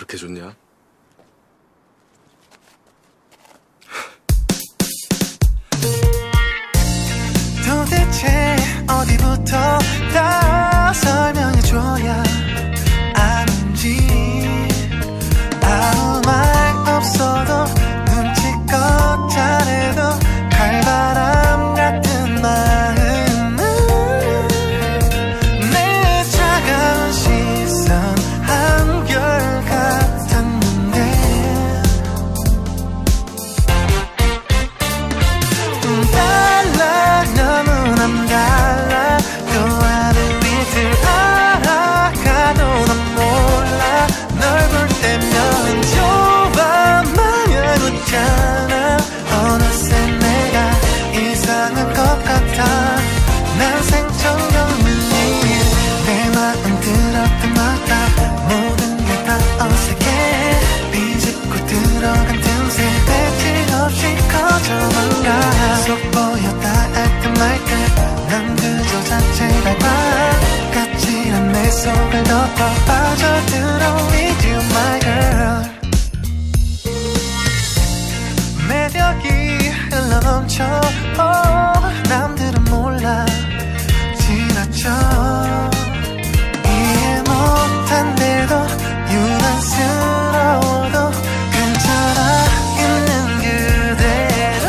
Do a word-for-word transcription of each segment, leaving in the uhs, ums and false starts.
그렇게 좋냐? 도대체 어디부터 다 설명해줘야 아는지 아무 말 없어도 눈치껏 잘해도 칼바람 같은 마음은 내 차가운 시선 한결 같았는데 달라 너무 남달라 또 하루 이틀 알아가도 난 몰라 널 볼 때면 좋아 마냥 웃잖아 어느새 내가 이상한 것 같아 난 생청경문이 내 마음 들었던 마다 모든 게 다 어색해 비집고 들어간 틈새 대책 없이 커져만가 속 보였다 알 듯 말 듯 난 그저 자체 발광 까칠한 내 속을 덮어 빠져들어 with you my girl 매력이 흘러넘쳐 oh, 남들은 몰라 지나쳐 이해 못한데도 유난스러워도 괜찮아 있는 그대로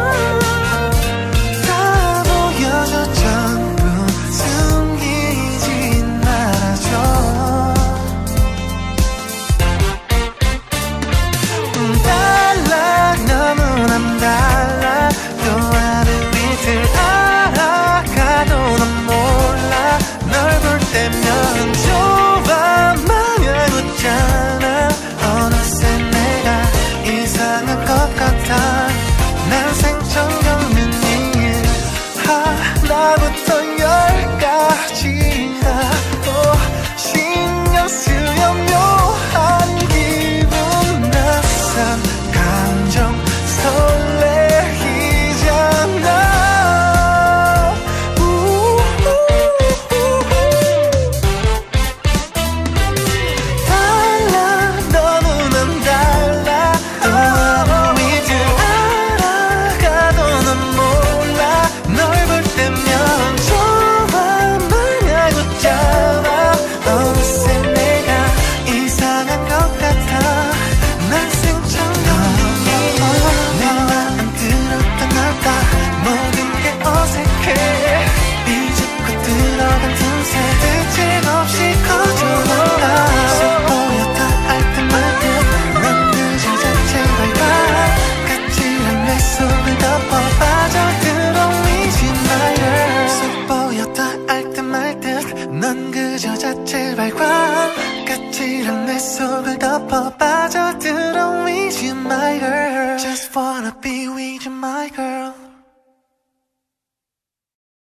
다 보여줘 전부 숨기지 말아줘 달라 너무 남달라 또 하루 이틀 알아가도 난 몰라 널 볼 때면 좋아 마냥 웃잖아 어느새 내가 이상한 것 같아 난 생청경문이 하나부터 열까지 다 신경 쓰여 묘한 기분 낯선 감정 설레이잖아 달라 너무 남달라 또 하루 이틀 알아가도 난 몰라 널 볼 때면 좋아 마냥 웃잖아 어느새 내가 이상한 것 같아 난 생청경문이 내 마음 들었던 나다 모든 게 어색해 비집고 들어간 틈새 대책 없이 커져나가 속 보였다 알 듯 말 듯 난 그저 자체 발광 까칠한 내 속을 덮어 빠져들어 with you my girl 속 보였다 알 듯 말 듯 넌 그저 자체 발광